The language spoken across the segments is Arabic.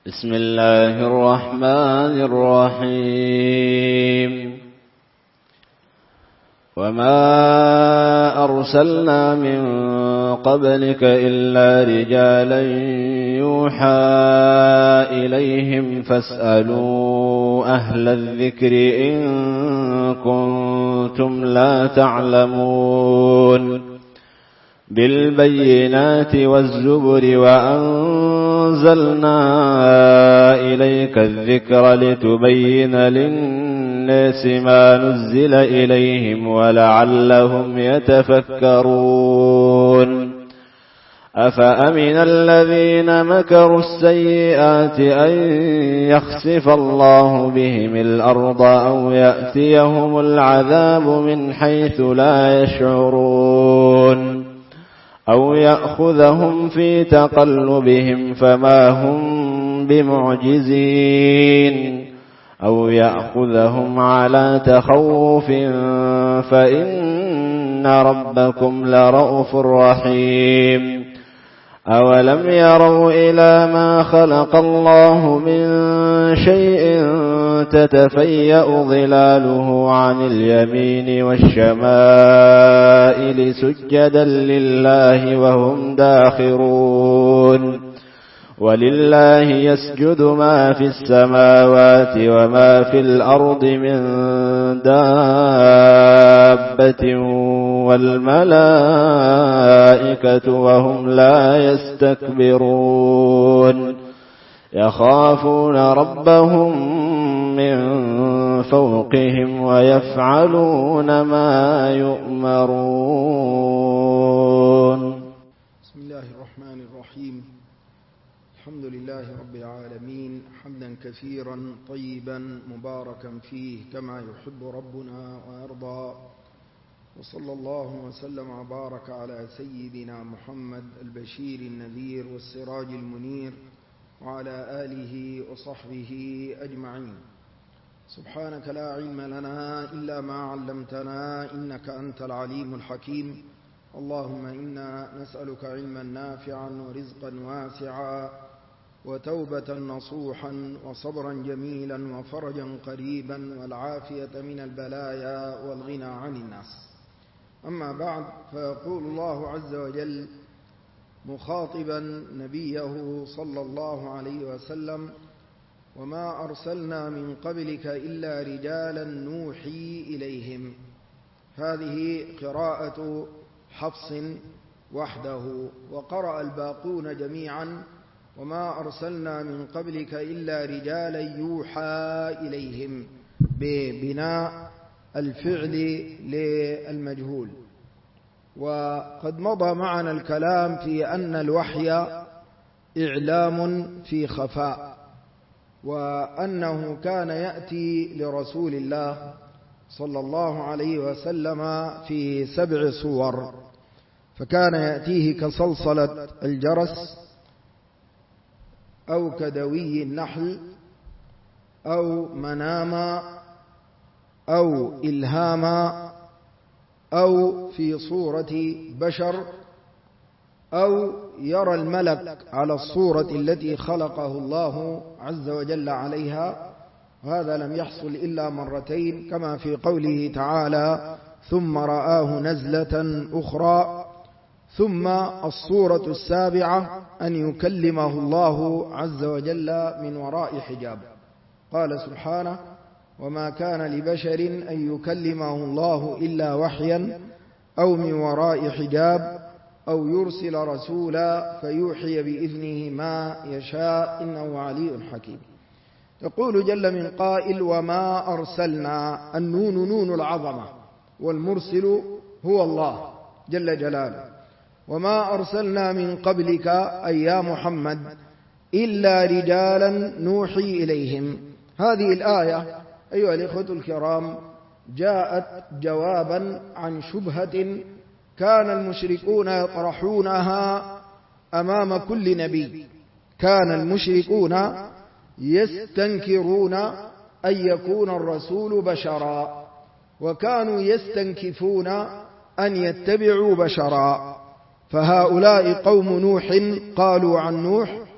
بسم الله الرحمن الرحيم وما أرسلنا من قبلك إلا رجالا يوحى إليهم فاسألوا أهل الذكر إن كنتم لا تعلمون بالبينات والزبر وأنزلنا إليك الذكر لتبين للناس ما نزل إليهم ولعلهم يتفكرون أفأمن الذين مكروا السيئات أن يخسف الله بهم الأرض أو يأتيهم العذاب من حيث لا يشعرون أو يأخذهم في تقلبهم فما هم بمعجزين أو يأخذهم على تخوف فإن ربكم لرؤوف رحيم أولم يروا إلى ما خلق الله من شيء تتفيأ ظلاله عن اليمين والشمائل سجدا لله وهم داخرون ولله يسجد ما في السماوات وما في الأرض من دابة والملائكة وهم لا يستكبرون يخافون ربهم من فوقهم ويفعلون ما يؤمرون. بسم الله الرحمن الرحيم. الحمد لله رب العالمين حمدا كثيرا طيبا مباركا فيه كما يحب ربنا ويرضى، وصلى الله وسلم وبارك على سيدنا محمد البشير النذير والسراج المنير وعلى آله وصحبه أجمعين. سبحانك لا علم لنا إلا ما علمتنا إنك أنت العليم الحكيم. اللهم إنا نسألك علما نافعا ورزقا واسعا وتوبة نصوحا وصبرا جميلا وفرجا قريبا والعافية من البلايا والغنى عن الناس. أما بعد، فيقول الله عز وجل مخاطبا نبيه صلى الله عليه وسلم: وما أرسلنا من قبلك إلا رجالا نوحي إليهم. هذه قراءة حفص وحده، وقرأ الباقون جميعا: وما أرسلنا من قبلك إلا رجالا يوحى إليهم، ببناء الفعل للمجهول. وقد مضى معنا الكلام في أن الوحي إعلام في خفاء، وأنه كان يأتي لرسول الله صلى الله عليه وسلم في 7 صور، فكان يأتيه كصلصلة الجرس أو كدوي النحل أو مناما أو إلهاما أو في صورة بشر أو يرى الملك على الصورة التي خلقه الله عز وجل عليها. وهذا لم يحصل إلا مرتين، كما في قوله تعالى: ثم رآه نزلة أخرى. ثم الصورة السابعة أن يكلمه الله عز وجل من وراء حجاب. قال سبحانه: وما كان لبشر أن يكلمه الله إلا وحيا أو من وراء حجاب أو يرسل رسولا فيوحي بإذنه ما يشاء إنه علي حكيم. يقول جل من قائل: وما أرسلنا. النون نون العظمة، والمرسل هو الله جل جلاله. وما أرسلنا من قبلك أي يا محمد إلا رجالا نوحي إليهم. هذه الآية أيها الإخوة الكرام جاءت جوابا عن شبهة كان المشركون يطرحونها أمام كل نبي. كان المشركون يستنكرون أن يكون الرسول بشرا، وكانوا يستنكفون أن يتبعوا بشرا. فهؤلاء قوم نوح قالوا عن نوح: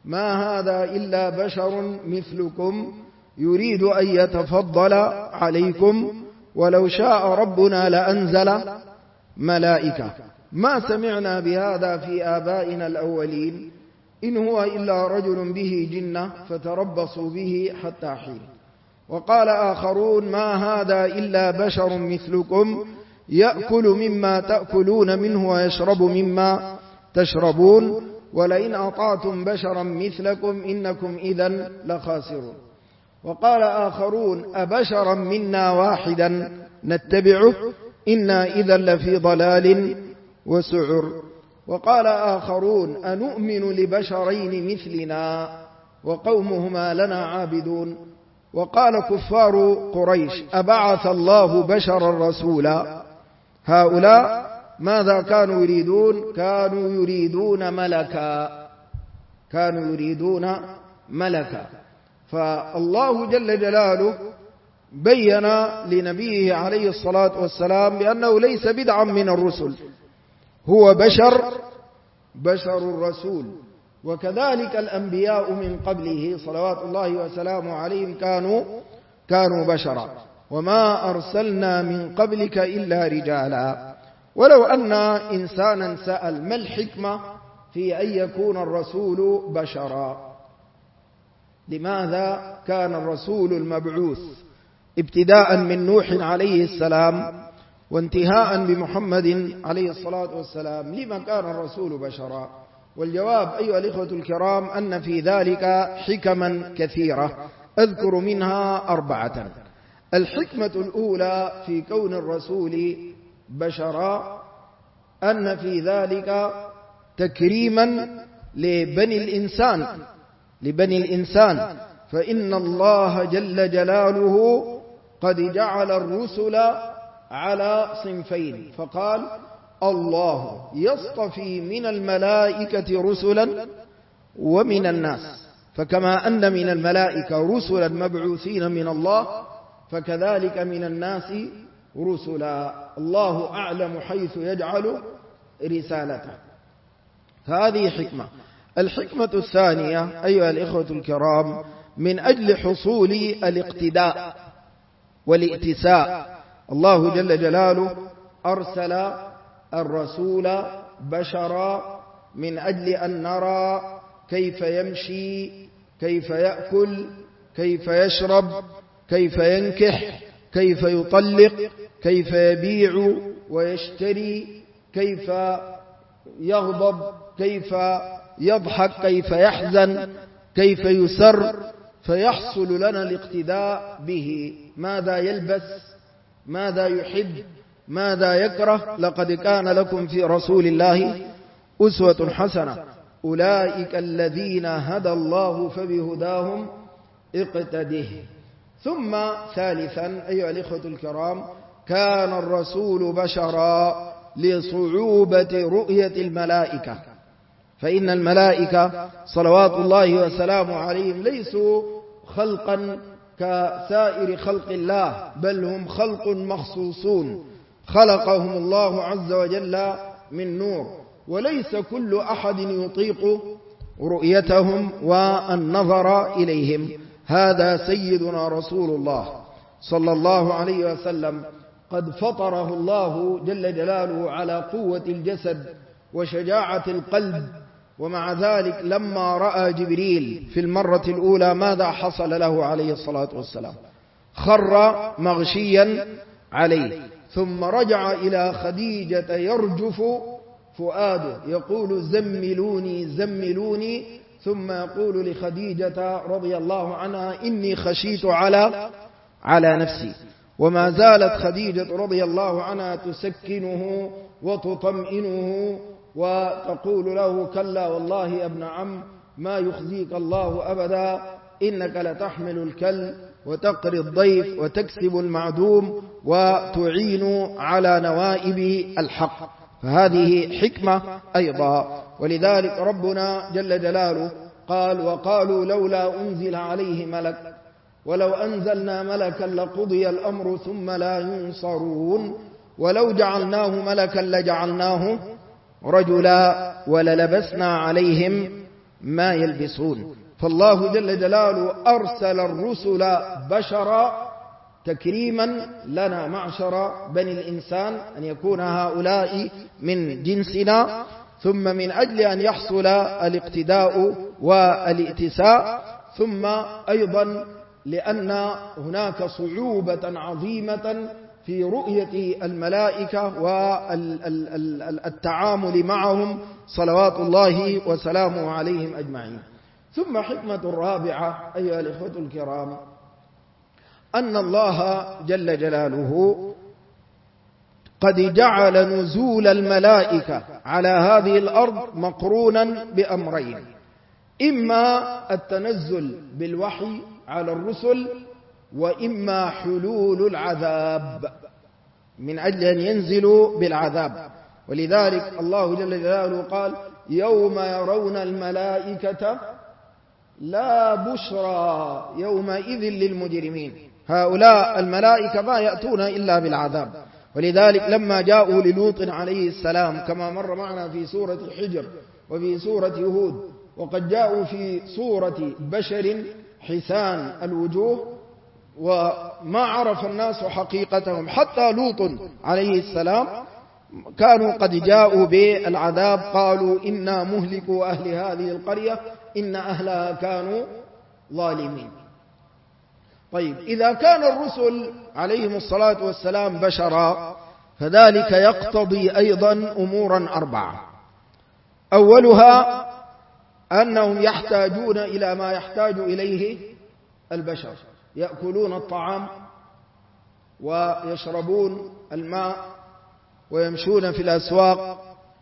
ما هذا إلا بشر مثلكم يريد أن يتفضل عليكم ولو شاء ربنا لأنزل ملائكة ما سمعنا بهذا في آبائنا الأولين إن هو إلا رجل به جنة فتربصوا به حتى حين. وقال آخرون ما هذا إلا بشر مثلكم يأكل مما تأكلون منه ويشرب مما تشربون ولئن أطعتم بشرا مثلكم إنكم إذن لخاسرون. وقال آخرون أبشرا منا واحدا نتبعه إنا إذا لفي ضلال وسعر. وقال آخرون أنؤمن لبشرين مثلنا وقومهما لنا عابدون. وقال كفار قريش أبعث الله بشرا رسولا. هؤلاء ماذا كانوا يريدون؟ كانوا يريدون ملكا. فالله جل جلاله بين لنبيه عليه الصلاة والسلام بأنه ليس بدعا من الرسل، هو بشر الرسول. وكذلك الأنبياء من قبله صلوات الله وسلامه عليهم كانوا بشرا. وما أرسلنا من قبلك إلا رجالا. ولو أن إنسانا سأل ما الحكمة في أن يكون الرسول بشرا؟ لماذا كان الرسول المبعوث ابتداء من نوح عليه السلام وانتهاء بمحمد عليه الصلاة والسلام لما كان الرسول بشرا؟ والجواب أيها الإخوة الكرام أن في ذلك حكما كثيرة أذكر منها 4. الحكمة الأولى في كون الرسول بشرا أن في ذلك تكريما لبني الإنسان فإن الله جل جلاله قد جعل الرسل على صنفين فقال الله يصطفي من الملائكة رسلا ومن الناس. فكما أن من الملائكة رسلا مبعوثين من الله فكذلك من الناس رسلا. الله أعلم حيث يجعل رسالته. هذه حكمة. الحكمة الثانية أيها الإخوة الكرام من أجل حصول الاقتداء والائتساء الله جل جلاله أرسل الرسول بشرا من أجل أن نرى كيف يمشي، كيف يأكل، كيف يشرب، كيف ينكح، كيف يطلق، كيف يبيع ويشتري، كيف يغضب، كيف يضحك، كيف يحزن، كيف يسر، فيحصل لنا الاقتداء به. ماذا يلبس، ماذا يحب، ماذا يكره. لقد كان لكم في رسول الله أسوة حسنة أولئك الذين هدى الله فبهداهم اقتده. ثم ثالثا أيها الإخوة الكرام كان الرسول بشرا لصعوبة رؤية الملائكة، فإن الملائكة صلوات الله وسلامه عليهم ليسوا خلقا كسائر خلق الله، بل هم خلق مخصوصون خلقهم الله عز وجل من نور، وليس كل أحد يطيق رؤيتهم والنظر إليهم. هذا سيدنا رسول الله صلى الله عليه وسلم قد فطره الله جل جلاله على قوة الجسد وشجاعة القلب، ومع ذلك لما رأى جبريل في المرة الأولى ماذا حصل له عليه الصلاة والسلام؟ خر مغشيا عليه، ثم رجع إلى خديجة يرجف فؤاده يقول زملوني زملوني، ثم يقول لخديجة رضي الله عنها إني خشيت على نفسي. وما زالت خديجة رضي الله عنها تسكنه وتطمئنه وتقول له كلا والله يا ابن عم ما يخزيك الله أبدا، إنك لتحمل الكل وتقري الضيف وتكسب المعدوم وتعين على نوائب الحق. فهذه حكمة أيضا. ولذلك ربنا جل جلاله قال وقالوا لولا أنزل عليه ملك ولو أنزلنا ملكا لقضي الأمر ثم لا ينصرون ولو جعلناه ملكا لجعلناه رجلا وللبسنا عليهم ما يلبسون. فالله جل جلاله أرسل الرسل بشرا تكريما لنا معشر بني الإنسان أن يكون هؤلاء من جنسنا، ثم من أجل أن يحصل الاقتداء والائتساء، ثم أيضا لأن هناك صعوبة عظيمة في رؤية الملائكة والتعامل معهم صلوات الله وسلامه عليهم أجمعين. ثم حكمة الرابعة أيها الإخوة الكرام، أن الله جل جلاله قد جعل نزول الملائكة على هذه الأرض مقرونا بأمرين: إما التنزل بالوحي على الرسل، وإما حلول العذاب من أجل أن ينزلوا بالعذاب. ولذلك الله جل جلاله قال: يوم يرون الملائكة لا بشرى يومئذ للمجرمين. هؤلاء الملائكة ما يأتون إلا بالعذاب. ولذلك لما جاءوا للوط عليه السلام كما مر معنا في سورة الحجر وفي سورة هود، وقد جاءوا في صورة بشر حسان الوجوه، وما عرف الناس حقيقتهم حتى لوط عليه السلام كانوا قد جاءوا بالعذاب، قالوا إنا مهلكوا أهل هذه القرية إن أهلها كانوا ظالمين. طيب، إذا كان الرسل عليهم الصلاة والسلام بشرا، فذلك يقتضي أيضا أمورا أربعة. أولها أنهم يحتاجون إلى ما يحتاج إليه البشر، يأكلون الطعام ويشربون الماء ويمشون في الأسواق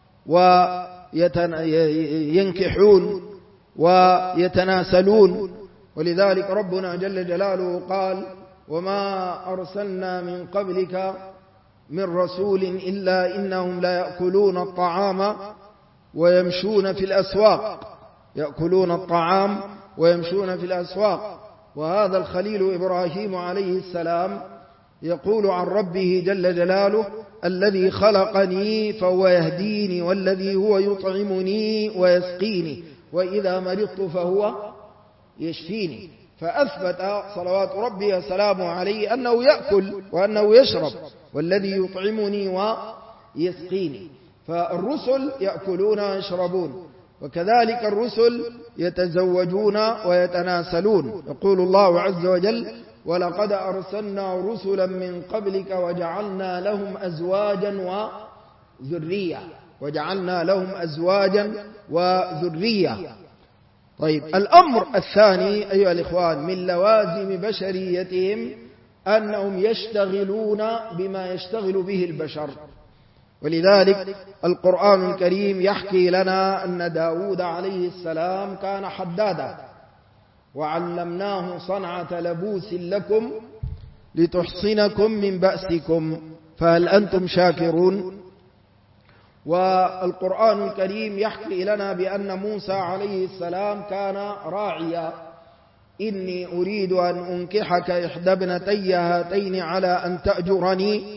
وينكحون ويتناسلون. ولذلك ربنا جل جلاله قال: وما أرسلنا من قبلك من رسول إلا إنهم لا يأكلون الطعام ويمشون في الأسواق، يأكلون الطعام ويمشون في الأسواق. وهذا الخليل إبراهيم عليه السلام يقول عن ربه جل جلاله: الذي خلقني فهو يهديني، والذي هو يطعمني ويسقيني، وإذا مرضت فهو يشفيني. فأثبت صلوات ربي وسلامه عليه أنه يأكل وأنه يشرب، والذي يطعمني ويسقيني. فالرسل يأكلون ويشربون، وكذلك الرسل يتزوجون ويتناسلون. يقول الله عز وجل: ولقد أرسلنا رسلا من قبلك وجعلنا لهم أزواجا وذرية، وجعلنا لهم أزواجا وذرية. طيب، الأمر الثاني أيها الإخوان من لوازم بشريتهم أنهم يشتغلون بما يشتغل به البشر. ولذلك القرآن الكريم يحكي لنا أن داود عليه السلام كان حدادا، وعلمناه صنعة لبوس لكم لتحصنكم من بأسكم فهل أنتم شاكرون؟ والقرآن الكريم يحكي لنا بأن موسى عليه السلام كان راعيا: إني أريد أن أنكحك إحدى ابنتي هاتين على أن تأجرني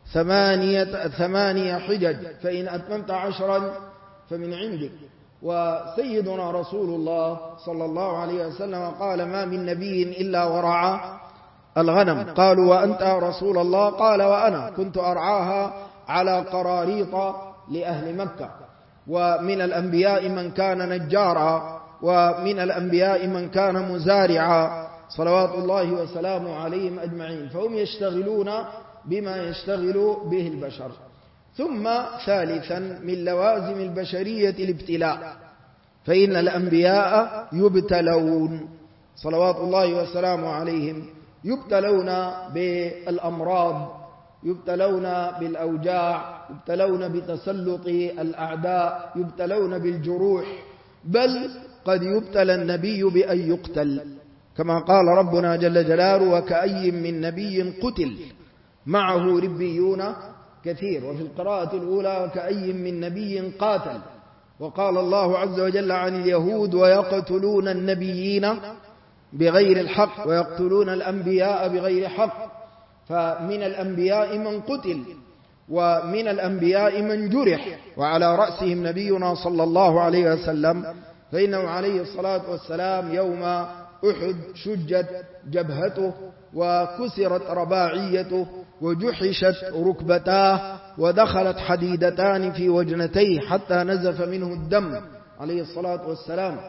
8 حجج فإن أتممت 10 فمن عندك. وسيدنا رسول الله صلى الله عليه وسلم قال: ما من نبي إلا ورعى الغنم. قالوا: وأنت يا رسول الله؟ قال: وأنا كنت أرعاها على قراريط لأهل مكة. ومن الأنبياء من كان نجارا، ومن الأنبياء من كان مزارعا، صلوات الله وسلامه عليهم أجمعين. فهم يشتغلون بما يشتغل به البشر. ثم ثالثا من لوازم البشرية الابتلاء، فإن الأنبياء يبتلون صلوات الله وسلامه عليهم، يبتلون بالأمراض، يبتلون بالأوجاع، يبتلون بتسلط الأعداء، يبتلون بالجروح، بل قد يبتلى النبي بأن يقتل، كما قال ربنا جل جلاله: وكأي من نبي قتل معه ربيون كثير. وفي القراءة الأولى: وكأي من نبي قاتل. وقال الله عز وجل عن اليهود: ويقتلون النبيين بغير الحق ويقتلون الأنبياء بغير حق. فمن الأنبياء من قتل، ومن الأنبياء من جرح، وعلى رأسهم نبينا صلى الله عليه وسلم. فإنه عليه الصلاة والسلام يوم أحد شجت جبهته وكسرت رباعيته وجحشت ركبتاه ودخلت حديدتان في وجنتيه حتى نزف منه الدم عليه الصلاة والسلام.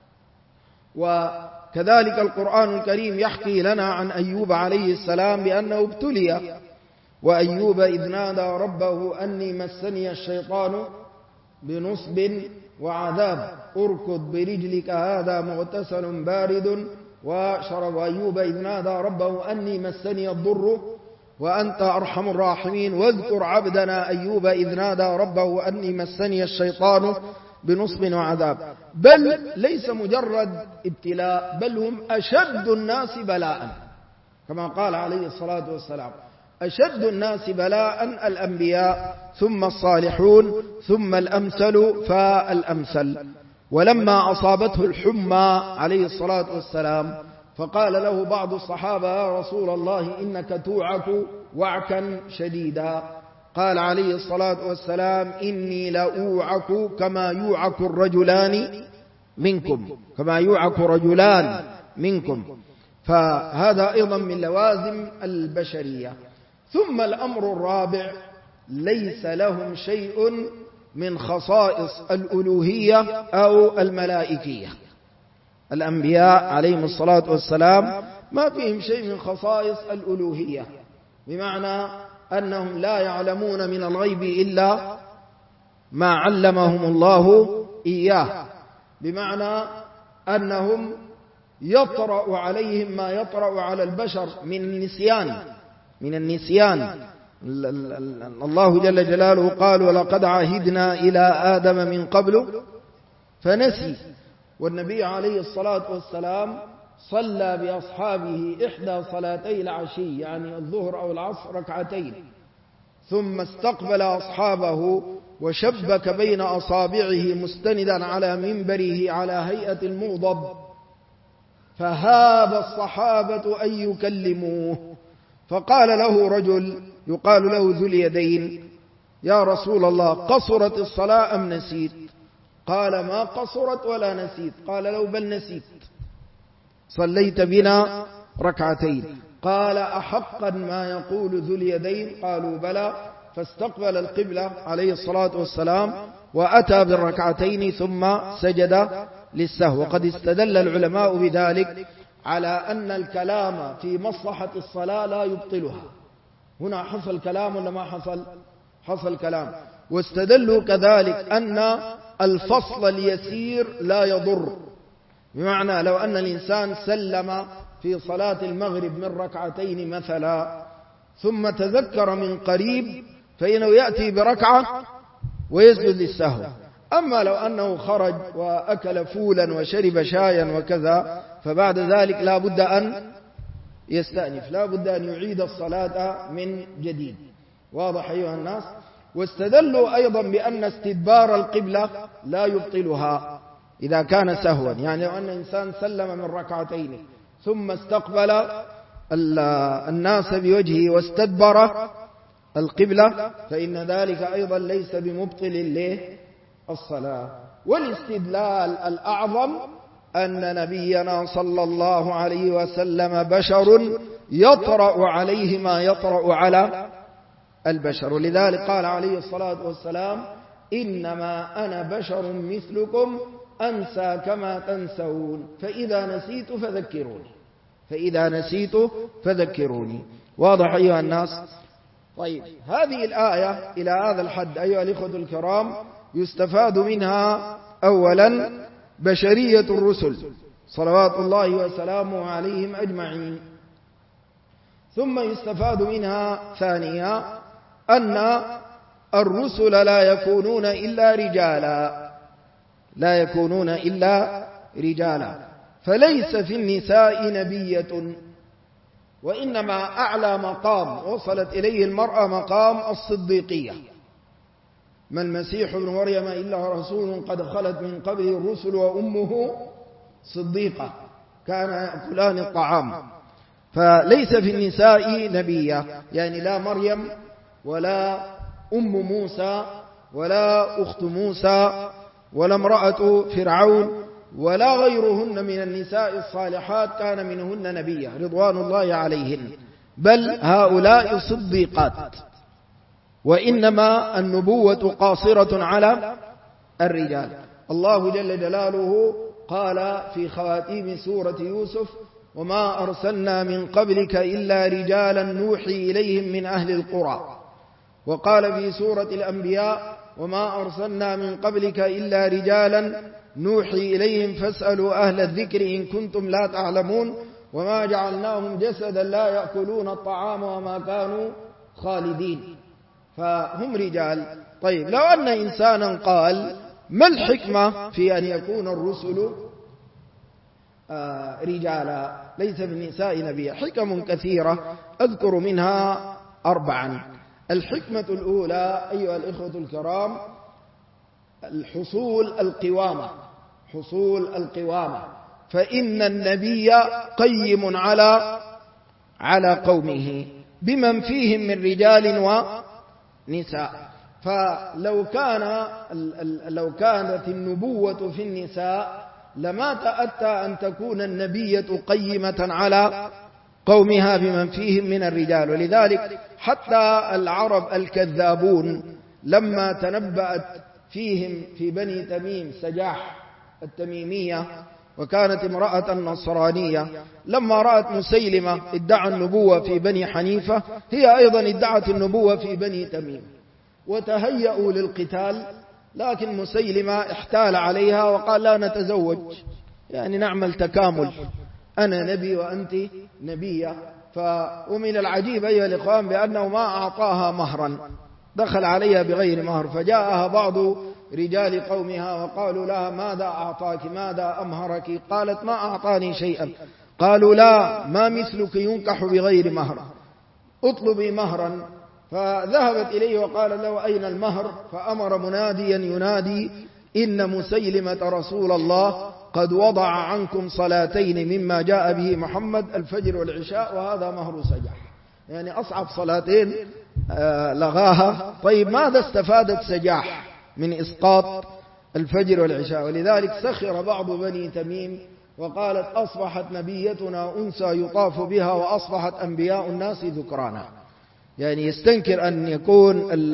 وكذلك القرآن الكريم يحكي لنا عن أيوب عليه السلام بأنه ابتلي. وأيوب إذ نادى ربه أني مسني الشيطان بنصب وعذاب اركض برجلك هذا مغتسل بارد وشرب. وأيوب إذ نادى ربه أني مسني الضر وأنت أرحم الراحمين. واذكر عبدنا أيوب إذ نادى ربه أني مسني الشيطان بنصب وعذاب. بل ليس مجرد ابتلاء، بل هم أشد الناس بلاء، كما قال عليه الصلاة والسلام: أشد الناس بلاء الأنبياء ثم الصالحون ثم الأمثل فالأمثل. ولما أصابته الحمى عليه الصلاة والسلام فقال له بعض الصحابة: يا رسول الله إنك توعك وعكا شديدا. قال عليه الصلاة والسلام: إني لأوعك كما يوعك الرجلان منكم، كما يوعك رجلان منكم. فهذا أيضا من لوازم البشرية. ثم الأمر الرابع: ليس لهم شيء من خصائص الألوهية أو الملائكية. الأنبياء عليهم الصلاة والسلام ما فيهم شيء من خصائص الألوهية، بمعنى أنهم لا يعلمون من الغيب إلا ما علمهم الله إياه، بمعنى أنهم يطرأ عليهم ما يطرأ على البشر من النسيان. الله جل جلاله قال: ولقد عهدنا إلى آدم من قبل فنسي. والنبي عليه الصلاة والسلام صلى بأصحابه إحدى صلاتي العشي، يعني الظهر أو العصر، ركعتين، ثم استقبل أصحابه وشبك بين أصابعه مستندا على منبره على هيئة المغضب، فهاب الصحابة أن يكلموه. فقال له رجل يقال له ذو اليدين: يا رسول الله، قصرت الصلاة أم نسيت؟ قال: ما قصرت ولا نسيت. قال له: بل نسيت، صليت بنا ركعتين. قال: أحقا ما يقول ذو اليدين؟ قالوا: بلى. فاستقبل القبلة عليه الصلاة والسلام وأتى بالركعتين ثم سجد للسهو. وقد استدل العلماء بذلك على أن الكلام في مصلحة الصلاة لا يبطلها. هنا حصل كلام ولا ما حصل؟ حصل كلام. واستدلوا كذلك أن الفصل اليسير لا يضر، بمعنى لو أن الإنسان سلم في صلاة المغرب من ركعتين مثلا ثم تذكر من قريب فإنه يأتي بركعة ويسجد للسهو. أما لو أنه خرج وأكل فولا وشرب شايا وكذا فبعد ذلك لا بد أن يستأنف، لا بد أن يعيد الصلاة من جديد. واضح أيها الناس؟ واستدلوا أيضا بأن استدبار القبلة لا يبطلها إذا كان سهوا، يعني لو أن إنسان سلم من ركعتين ثم استقبل الناس بوجهه واستدبر القبلة فإن ذلك أيضا ليس بمبطل للصلاة. والاستدلال الأعظم أن نبينا صلى الله عليه وسلم بشر يطرأ عليه ما يطرأ على البشر، ولذلك قال عليه الصلاة والسلام: إنما أنا بشر مثلكم أنسى كما تنسون فإذا نسيت فذكروني، فإذا نسيت فذكروني. واضح أيها الناس؟ طيب، هذه الآية إلى هذا الحد أيها الإخوة الكرام يستفاد منها أولا بشرية الرسل صلوات الله وسلامه عليهم أجمعين، ثم يستفاد منها ثانيا أن الرسل لا يكونون إلا رجالا، لا يكونون إلا رجالا، فليس في النساء نبية، وإنما أعلى مقام وصلت إليه المرأة مقام الصديقية. ما المسيح ابن مريم إلا رسول قد خلت من قبله الرسل وأمه صديقة كان يأكلان الطعام. فليس في النساء نبية، يعني لا مريم ولا أم موسى ولا أخت موسى ولا امرأة فرعون ولا غيرهن من النساء الصالحات كان منهن نبيا رضوان الله عليهن، بل هؤلاء صديقات، وإنما النبوة قاصرة على الرجال. الله جل جلاله قال في خواتيم سورة يوسف: وما أرسلنا من قبلك إلا رجالا نوحي إليهم من أهل القرى. وقال في سورة الأنبياء: وما أرسلنا من قبلك إلا رجالا نوحي إليهم فاسألوا أهل الذكر إن كنتم لا تعلمون وما جعلناهم جسدا لا يأكلون الطعام وما كانوا خالدين. فهم رجال. طيب، لو أن إنسانا قال: ما الحكمة في أن يكون الرسل رجالا ليس بالنساء نبيا؟ حكم كثيرة أذكر منها 4. الحكمة الأولى أيها الإخوة الكرام حصول القوامة، فإن النبي قيم على قومه بمن فيهم من رجال ونساء. فلو كانت النبوة في النساء لما تأتى أن تكون النبية قيمة على قومها بمن فيهم من الرجال. ولذلك حتى العرب الكذابون لما تنبأت فيهم في بني تميم سجاح التميمية، وكانت امرأة نصرانية، لما رأت مسيلمة ادعى النبوة في بني حنيفة، هي أيضا ادعت النبوة في بني تميم، وتهيأوا للقتال، لكن مسيلمة احتال عليها وقال: لا نتزوج، يعني نعمل تكامل، أنا نبي وأنت نبية. ومن العجيب أيها الإخوان بأنه ما أعطاها مهرا، دخل عليها بغير مهر، فجاءها بعض رجال قومها وقالوا لها: ماذا أعطاك؟ ماذا أمهرك؟ قالت: ما أعطاني شيئا. قالوا: لا، ما مثلك ينكح بغير مهر، اطلبي مهرا. فذهبت إليه وقال له: أين المهر؟ فأمر مناديا ينادي: إن مسيلمة رسول الله قد وضع عنكم صلاتين مما جاء به محمد، الفجر والعشاء، وهذا مهر سجاح. يعني أصعب صلاتين لغاها. طيب، ماذا استفادت سجاح من إسقاط الفجر والعشاء؟ ولذلك سخر بعض بني تميم وقالت: أصبحت نبيتنا أنثى يطاف بها وأصبحت أنبياء الناس ذكرانا. يعني يستنكر أن يكون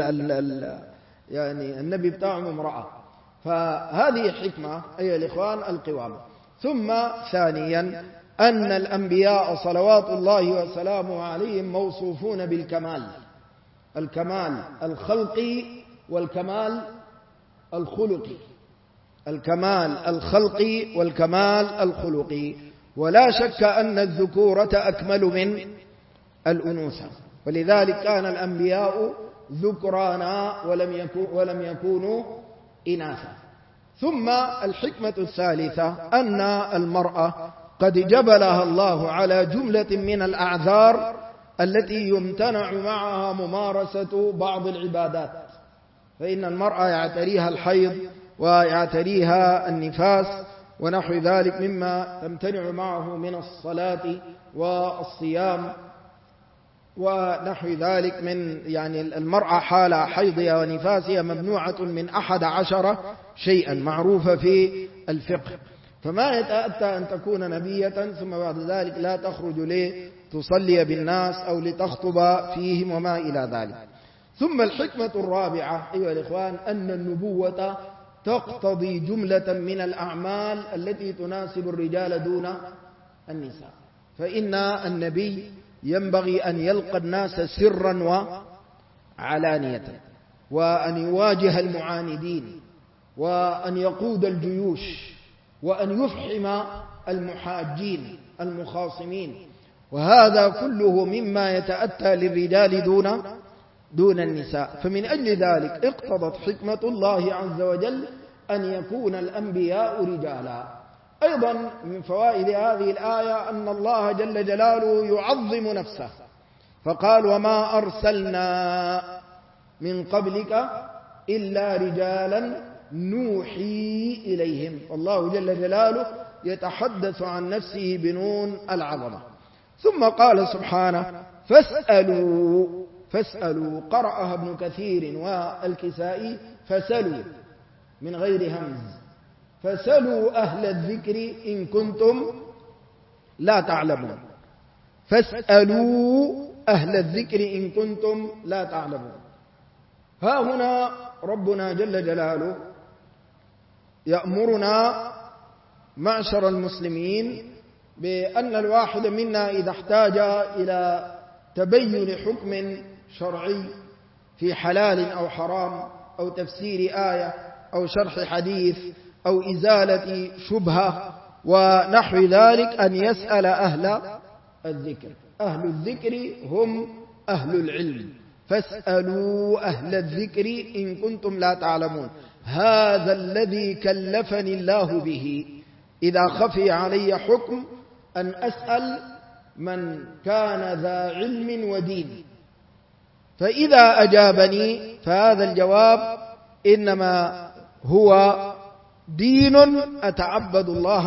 يعني النبي بتاعهم امرأة. فهذه حكمة أيها الإخوان القوامة. ثم ثانيا أن الأنبياء صلوات الله وسلامه عليهم موصوفون بالكمال، الكمال الخلقي والكمال الخلقي، الكمال الخلقي والكمال الخلقي. ولا شك أن الذكورة أكمل من الأنوثة، ولذلك كان الأنبياء ذكرانا ولم يكونوا إناثا. ثم الحكمة الثالثة أن المرأة قد جبلها الله على جملة من الأعذار التي يمتنع معها ممارسة بعض العبادات، فإن المرأة يعتريها الحيض ويعتريها النفاس ونحو ذلك مما تمتنع معه من الصلاة والصيام ونحو ذلك. من يعني المرأة حال حيضها ونفاسها ممنوعة من 11 شيئا معروفة في الفقه، فما يتأتى أن تكون نبية ثم بعد ذلك لا تخرج لتصلي بالناس أو لتخطب فيهم وما إلى ذلك. ثم الحكمة الرابعة أيها الإخوان أن النبوة تقتضي جملة من الأعمال التي تناسب الرجال دون النساء، فإن النبي ينبغي أن يلقى الناس سرا وعلانية، وأن يواجه المعاندين، وأن يقود الجيوش، وأن يفحم المحاجين المخاصمين، وهذا كله مما يتأتى للرجال دون النساء. فمن أجل ذلك اقتضت حكمة الله عز وجل أن يكون الأنبياء رجالا. أيضا من فوائد هذه الآية أن الله جل جلاله يعظم نفسه، فقال: وما أرسلنا من قبلك إلا رجالا نوحي إليهم. والله جل جلاله يتحدث عن نفسه بنون العظمة. ثم قال سبحانه: فاسألوا، قرأها ابن كثير والكسائي فسلوا من غير همز، فسلوا أهل الذكر إن كنتم لا تعلمون. فاسألوا أهل الذكر إن كنتم لا تعلمون. ها هنا ربنا جل جلاله يأمرنا معشر المسلمين بأن الواحد منا إذا احتاج إلى تبين حكم شرعي في حلال أو حرام أو تفسير آية أو شرح حديث أو إزالة شبهة ونحو ذلك أن يسأل أهل الذكر. أهل الذكر هم أهل العلم. فاسألوا أهل الذكر إن كنتم لا تعلمون. هذا الذي كلفني الله به إذا خفي علي حكم أن أسأل من كان ذا علم ودين، فإذا أجابني فهذا الجواب إنما هو دين أتعبد الله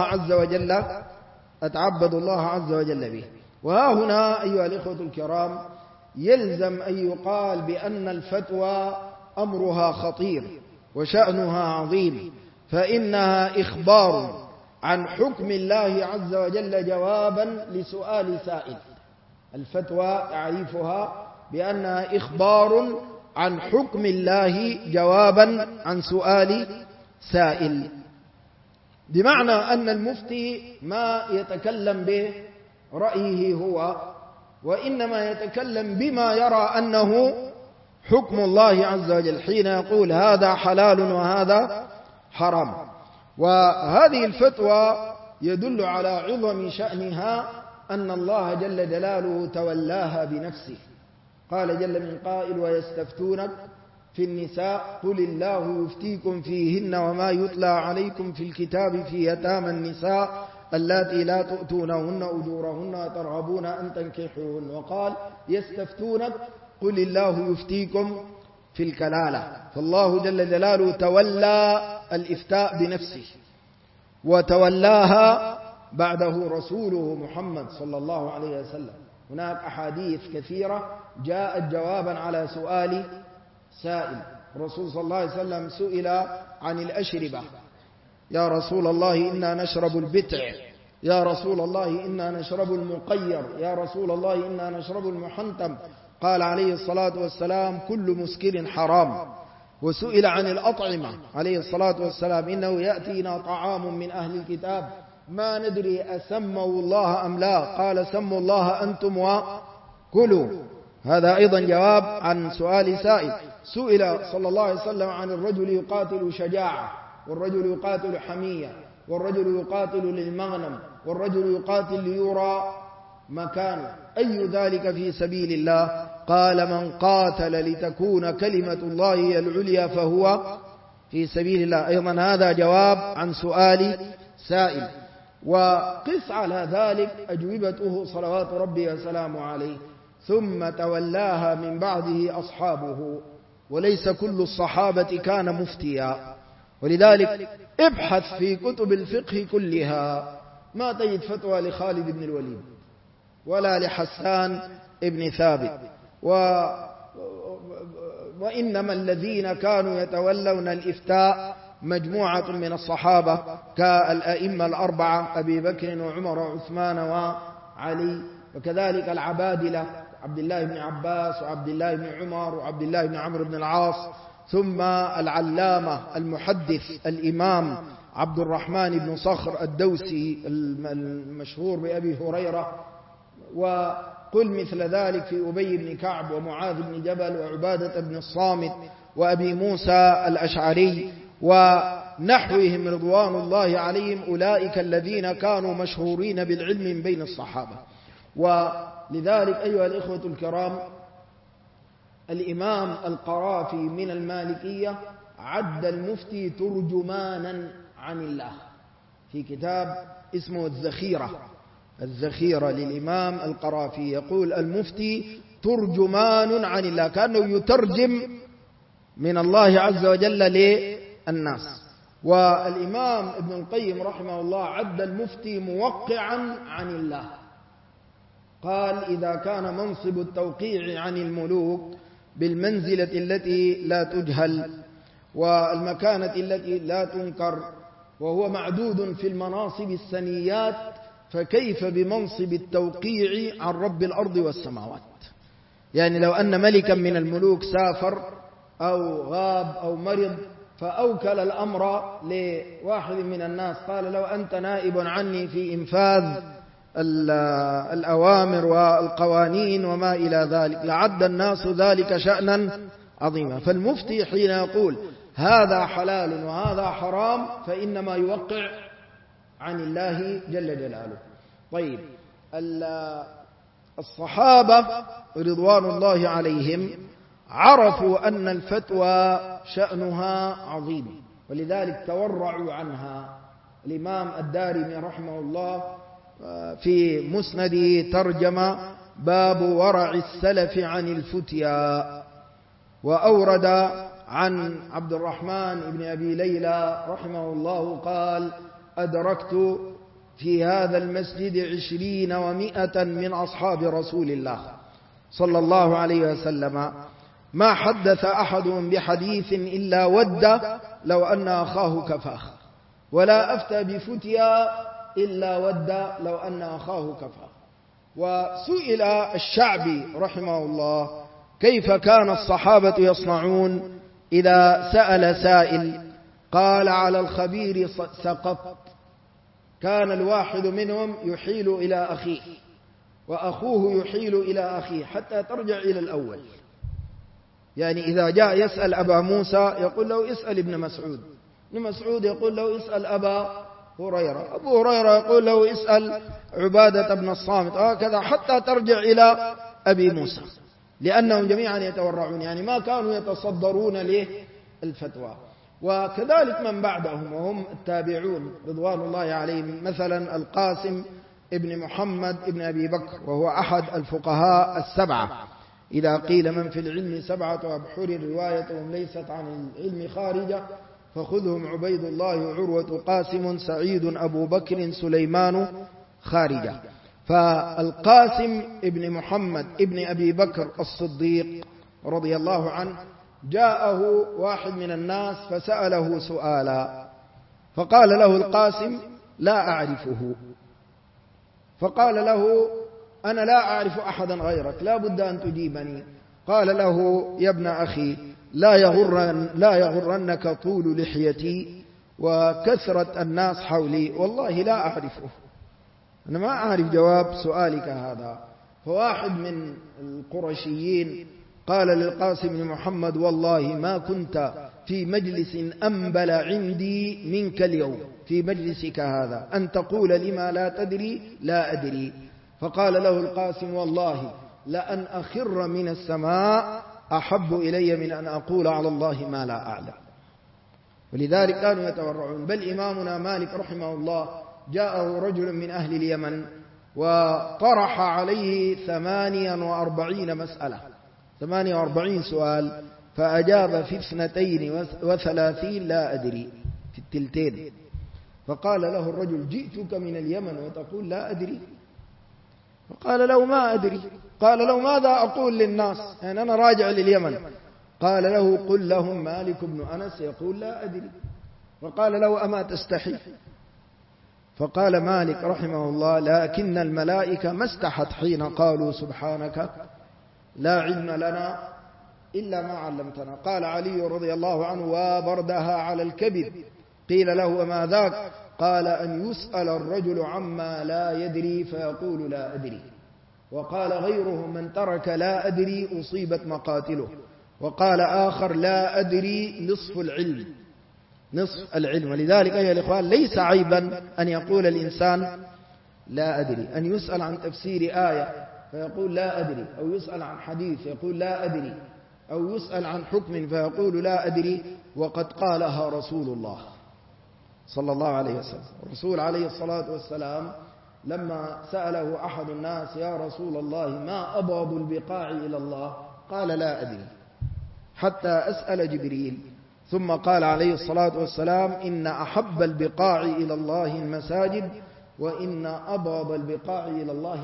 عز وجل به. وها هنا أيها الإخوة الكرام يلزم أن يقال بأن الفتوى أمرها خطير وشأنها عظيم، فإنها إخبار عن حكم الله عز وجل جوابا لسؤال سائل. الفتوى تعريفها بأنها إخبار عن حكم الله جوابا عن سؤال سائل، بمعنى أن المفتي ما يتكلم برأيه هو، وإنما يتكلم بما يرى أنه حكم الله عز وجل حين يقول هذا حلال وهذا حرام. وهذه الفتوى يدل على عظم شأنها أن الله جل جلاله تولاها بنفسه. قال جل من قائل ويستفتونك في النساء قل الله يفتيكم فيهن وما يتلى عليكم في الكتاب في يتامى النساء اللاتي لا تؤتونهن أجورهن وترغبون أن تنكحوهن. وقال يستفتونك قل الله يفتيكم في الكلالة. فالله جل جلاله تولى الإفتاء بنفسه، وتولاها بعده رسوله محمد صلى الله عليه وسلم. هناك أحاديث كثيرة جاءت جوابا على سؤال سائل. الرسول صلى الله عليه وسلم سئل عن الأشربة: يا رسول الله إنا نشرب البتع، يا رسول الله إنا نشرب المقير، يا رسول الله إنا نشرب المحنتم. قال عليه الصلاة والسلام كل مسكر حرام. وسئل عن الأطعمة عليه الصلاة والسلام: إنه يأتينا طعام من أهل الكتاب ما ندري أسموا الله أم لا، قال سموا الله أنتم وكلوا. هذا أيضا جواب عن سؤال سائل. سئل صلى الله عليه وسلم عن الرجل يقاتل شجاعة، والرجل يقاتل حمية، والرجل يقاتل للمغنم، والرجل يقاتل ليرى مكانه، أي ذلك في سبيل الله؟ قال من قاتل لتكون كلمة الله هي العليا فهو في سبيل الله. أيضا هذا جواب عن سؤال سائل. وقس على ذلك أجوبته صلوات ربي وسلامه عليه: ثم تولاها من بعده أصحابه، وليس كل الصحابة كان مفتيا. ولذلك ابحث في كتب الفقه كلها ما تجد فتوى لخالد بن الوليد ولا لحسان بن ثابت، وإنما الذين كانوا يتولون الإفتاء مجموعة من الصحابة كالأئمة الأربعة أبي بكر وعمر وعثمان وعلي، وكذلك العبادلة عبد الله بن عباس وعبد الله بن عمر وعبد الله بن عمرو بن العاص، ثم العلامة المحدث الإمام عبد الرحمن بن صخر الدوسي المشهور بأبي هريرة، وقل مثل ذلك في أبي بن كعب ومعاذ بن جبل وعبادة بن الصامت وأبي موسى الأشعري ونحوهم رضوان الله عليهم. أولئك الذين كانوا مشهورين بالعلم من بين الصحابة. ولذلك أيها الإخوة الكرام الإمام القرافي من المالكية عد المفتي ترجمانا عن الله في كتاب اسمه الذخيرة للإمام القرافي. يقول المفتي ترجمان عن الله، كأنه يترجم من الله عز وجل للناس. والإمام ابن القيم رحمه الله عد المفتي موقعا عن الله. قال إذا كان منصب التوقيع عن الملوك بالمنزلة التي لا تجهل والمكانة التي لا تنكر وهو معدود في المناصب السنيات، فكيف بمنصب التوقيع عن رب الأرض والسماوات؟ يعني لو أن ملكا من الملوك سافر أو غاب أو مرض فأوكل الأمر لواحد من الناس، قال لو أنت نائب عني في إنفاذ الأوامر والقوانين وما إلى ذلك، لعد الناس ذلك شأنا عظيما. فالمفتي حين يقول هذا حلال وهذا حرام فإنما يوقع عن الله جل جلاله. طيب، الصحابة رضوان الله عليهم عرفوا أن الفتوى شأنها عظيم، ولذلك تورعوا عنها. الإمام الدارمي رحمه الله في مسنده ترجم باب ورع السلف عن الفتيا، وأورد عن عبد الرحمن بن أبي ليلى رحمه الله قال: أدركت في هذا المسجد 20 و100 من أصحاب رسول الله صلى الله عليه وسلم، ما حدث أحدهم بحديث إلا ود لو أن أخاه كفاه، ولا أفتى بفتيا إلا ود لو أن أخاه كفاه. وسئل الشعبي رحمه الله كيف كان الصحابة يصنعون إذا سأل سائل؟ قال: على الخبير سقط. كان الواحد منهم يحيل إلى أخيه وأخوه يحيل إلى أخيه حتى ترجع إلى الأول. يعني إذا جاء يسأل أبا موسى يقول له اسأل ابن مسعود، ابن مسعود يقول له اسأل أبا هريرة، أبو هريرة يقول له اسأل عبادة بن الصامت، وهكذا حتى ترجع إلى أبي موسى، لأنهم جميعا يتورعون، يعني ما كانوا يتصدرون للفتوى. وكذلك من بعدهم وهم التابعون رضوان الله عليهم، مثلا القاسم ابن محمد ابن أبي بكر، وهو أحد الفقهاء السبعة. إذا قيل من في العلم 7 أبحر روايتهم ليست عن العلم خارجة فخذهم عبيد الله عروة قاسم سعيد أبو بكر سليمان خارجة. فالقاسم ابن محمد ابن أبي بكر الصديق رضي الله عنه جاءه واحد من الناس فسأله سؤالا، فقال له القاسم: لا أعرفه. فقال له: أنا لا أعرف أحدا غيرك، لا بد أن تجيبني. قال له: يا ابن أخي، لا يغرنك طول لحيتي وكثرة الناس حولي، والله لا أعرفه، أنا ما أعرف جواب سؤالك هذا. فواحد من القرشيين قال للقاسم بن محمد: والله ما كنت في مجلس أنبل عندي منك اليوم في مجلسك هذا، أن تقول لما لا تدري لا أدري. فقال له القاسم: والله لأن أخر من السماء أحب إلي من أن أقول على الله ما لا أعلم. ولذلك كانوا يتورعون. بل إمامنا مالك رحمه الله جاءه رجل من أهل اليمن وطرح عليه 48 مسألة، 48 سؤال، فأجاب في 32 لا أدري، في التلتين. فقال له الرجل: جئتك من اليمن وتقول لا أدري؟ فقال له: ما أدري. قال له: ماذا أقول للناس؟ يعني أنا راجع لليمن. قال له: قل لهم مالك بن أنس يقول لا أدري. فقال له: أما تستحي؟ فقال مالك رحمه الله: لكن الملائكة ما استحت حين قالوا سبحانك لا علم لنا إلا ما علمتنا. قال علي رضي الله عنه: وبردها على الكبد. قيل له: وما ذاك؟ قال: أن يسأل الرجل عما لا يدري فيقول لا أدري. وقال غيره: من ترك لا أدري أصيبت مقاتله. وقال آخر: لا أدري نصف العلم، نصف العلم. ولذلك أيها الإخوان ليس عيبا أن يقول الإنسان لا أدري، أن يسأل عن تفسير آية فيقول لا أدري، أو يسأل عن حديث يقول لا أدري، أو يسأل عن حكم فيقول لا أدري، وقد قالها رسول الله صلى الله عليه وسلم. الرسول عليه الصلاة والسلام لما سأله أحد الناس: يا رسول الله ما أبغض البقاع إلى الله؟ قال: لا أدري حتى أسأل جبريل. ثم قال عليه الصلاة والسلام: إن أحب البقاع إلى الله المساجد، وإن أبغض البقاع إلى الله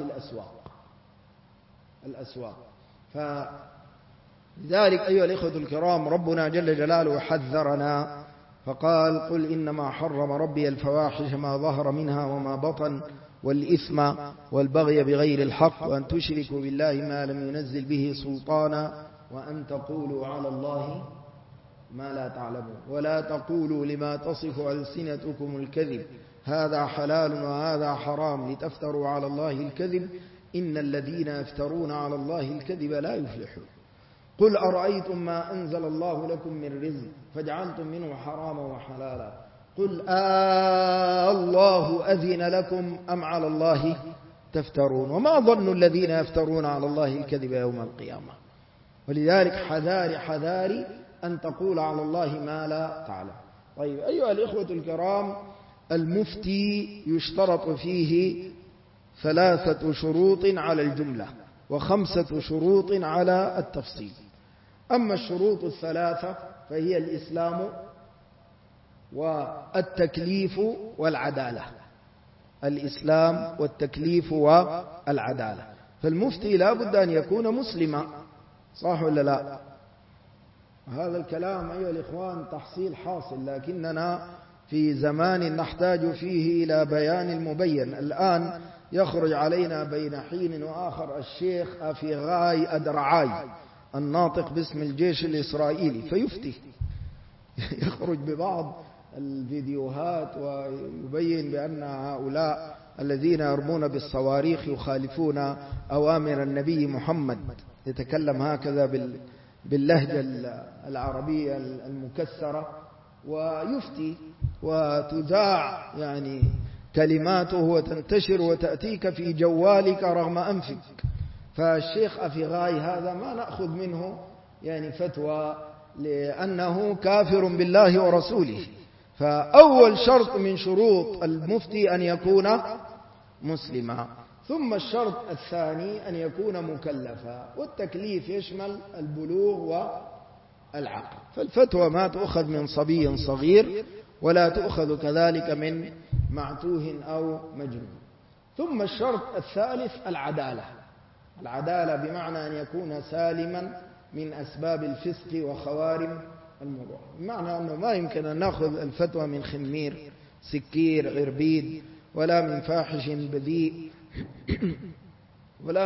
الأسواق. فلذلك أيها الإخوة الكرام، ربنا جل جلاله حذرنا فقال قل إنما حرم ربي الفواحش ما ظهر منها وما بطن والإثم والبغي بغير الحق وأن تشركوا بالله ما لم ينزل به سلطانا وأن تقولوا على الله ما لا تعلمون ولا تقولوا لما تصف ألسنتكم الكذب هذا حلال وهذا حرام لتفتروا على الله الكذب إن الذين يفترون على الله الكذب لا يفلحون قل أرأيتم ما أنزل الله لكم من رزق فجعلتم منه حراما وحلالا قل الله أذن لكم أم على الله تفترون وما ظن الذين يفترون على الله الكذب يوم القيامة ولذلك حذاري أن تقول على الله ما لا تعلم. طيب أيها الإخوة الكرام، المفتي يشترط فيه 3 شروط على الجملة و5 شروط على التفصيل. أما الشروط 3 فهي الإسلام والتكليف والعدالة. الإسلام والتكليف والعدالة. فالمفتي لا بد أن يكون مسلما، صح ولا لا؟ هذا الكلام أيها الإخوان تحصيل حاصل، لكننا في زمان نحتاج فيه إلى بيان المبين. الآن يخرج علينا بين حين وآخر الشيخ أفيغاي أدرعاي الناطق باسم الجيش الإسرائيلي فيفتي، يخرج ببعض الفيديوهات ويبين بأن هؤلاء الذين يرمون بالصواريخ يخالفون أوامر النبي محمد، يتكلم هكذا باللهجة العربية المكسرة ويفتي وتذاع يعني كلماته وتنتشر وتأتيك في جوالك رغم أنفك. فالشيخ أفيغاي هذا ما نأخذ منه يعني فتوى لأنه كافر بالله ورسوله. فأول شرط من شروط المفتي أن يكون مسلما، ثم الشرط الثاني أن يكون مكلفا، والتكليف يشمل البلوغ والعقل. فالفتوى ما تؤخذ من صبي صغير ولا تؤخذ كذلك من معتوه أو مجنون. ثم الشرط الثالث العدالة بمعنى أن يكون سالما من أسباب الفسق وخوارم المروءة، بمعنى أنه ما يمكن أن نأخذ الفتوى من خمير سكير عربيد ولا من فاحش بذيء ولا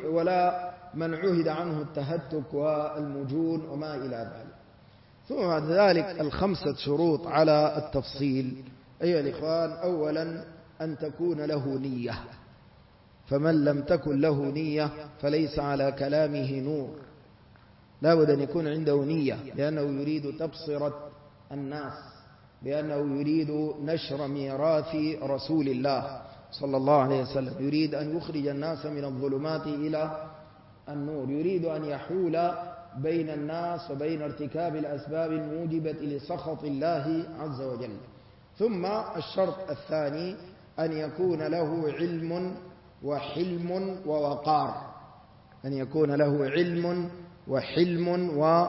من عهد عنه التهتك والمجون وما إلى ذلك. ثم بعد ذلك 5 شروط على التفصيل أيها الإخوان. أولا أن تكون له نية، فمن لم تكن له نية فليس على كلامه نور. لا بد أن يكون عنده نية لأنه يريد تبصرة الناس، بأنه يريد نشر ميراث رسول الله صلى الله عليه وسلم، يريد أن يخرج الناس من الظلمات إلى النور، يريد أن يحول بين الناس وبين ارتكاب الأسباب الموجبة لسخط الله عز وجل. ثم الشرط الثاني أن يكون له علم وحلم ووقار، أن يكون له علم وحلم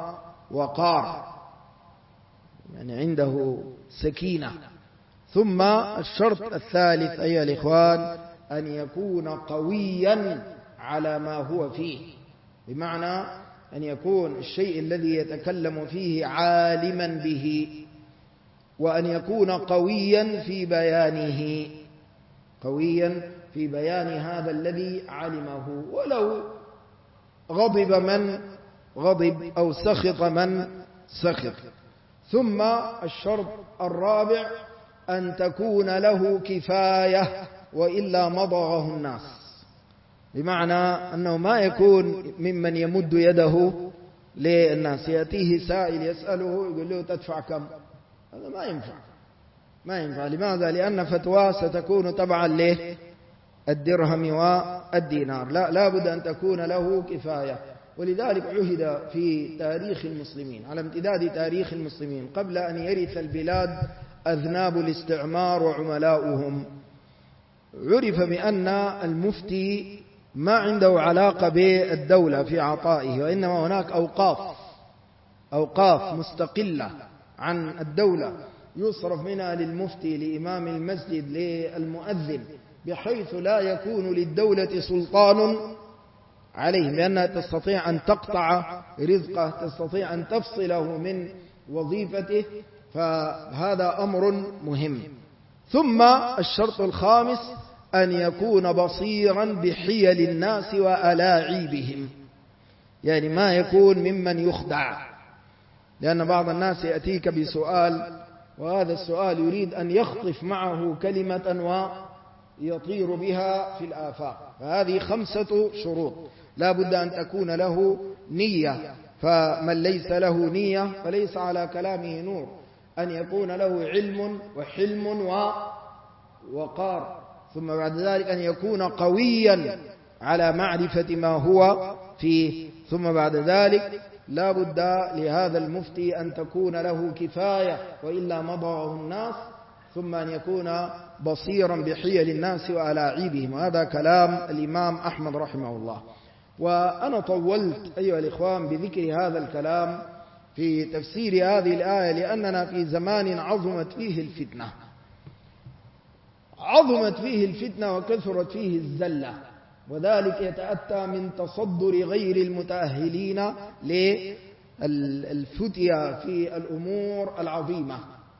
ووقار، يعني عنده سكينة. ثم الشرط الثالث أيها الإخوان أن يكون قويا على ما هو فيه، بمعنى أن يكون الشيء الذي يتكلم فيه عالما به، وأن يكون قويا في بيان هذا الذي علمه، ولو غضب من غضب أو سخط من سخط. ثم الشرط الرابع أن تكون له كفاية وإلا مضغه الناس، بمعنى أنه ما يكون ممن يمد يده للناس، يأتيه سائل يسأله يقول له تدفع كم، هذا ما ينفع. لماذا؟ لأن فتواه ستكون تبعا له الدرهم والدينار. لا بد أن تكون له كفاية. ولذلك عهد في تاريخ المسلمين على امتداد تاريخ المسلمين قبل أن يرث البلاد أذناب الاستعمار وعملاؤهم، عرف بأن المفتي ما عنده علاقة بالدولة في عطائه، وإنما هناك أوقاف مستقلة عن الدولة يصرف منها للمفتي، لإمام المسجد، للمؤذن، بحيث لا يكون للدولة سلطان عليه، لأنها تستطيع أن تقطع رزقه، تستطيع أن تفصله من وظيفته، فهذا أمر مهم. ثم الشرط الخامس أن يكون بصيرا بحيل الناس وألاعيبهم، يعني ما يكون ممن يخدع، لأن بعض الناس يأتيك بسؤال وهذا السؤال يريد أن يخطف معه كلمة ويطير بها في الآفاق، فهذه 5 شروط لا بد أن تكون له نية، فمن ليس له نية فليس على كلامه نور، أن يكون له علم وحلم ووقار، ثم بعد ذلك أن يكون قويا على معرفة ما هو فيه، ثم بعد ذلك لا بد لهذا المفتي أن تكون له كفاية وإلا مضاه الناس، ثم أن يكون بصيرا بحيل الناس وألاعيبهم. وهذا كلام الإمام أحمد رحمه الله. وأنا طولت أيها الإخوان بذكر هذا الكلام في تفسير هذه الآية لأننا في زمان عظمت فيه الفتنة، عظمت فيه الفتنة وكثرت فيه الزلة، وذلك يتأتى من تصدر غير المتأهلين للفتية في الأمور العظيمة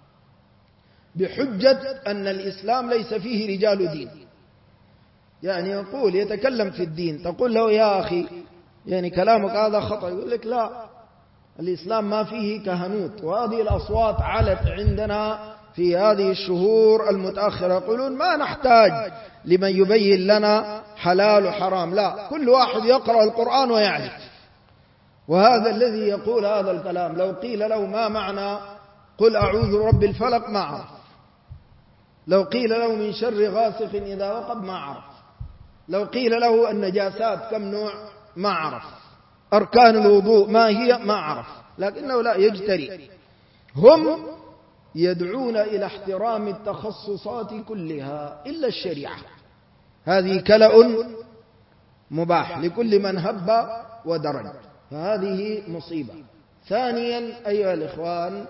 بحجة أن الإسلام ليس فيه رجال دين. يعني يقول يتكلم في الدين، تقول له يا أخي يعني كلامك هذا خطأ، يقول لك لا، الإسلام ما فيه كهنوت، وهذه الأصوات علت عندنا في هذه الشهور المتأخرة، يقولون ما نحتاج لمن يبين لنا حلال وحرام، لا، كل واحد يقرأ القرآن ويعرف. وهذا الذي يقول هذا الكلام لو قيل له ما معنى قل أعوذ برب الفلق ما عرف، لو قيل له من شر غاسق إذا وقب ما عرف، لو قيل له النجاسات كم نوع ما عرف، أركان الوضوء ما هي ما عرف، لكنه لا يجتري. هم يدعون إلى احترام التخصصات كلها إلا الشريعة، هذه كلأ مباح لكل من هب ودرج، فهذه مصيبة. ثانيا أيها الإخوان،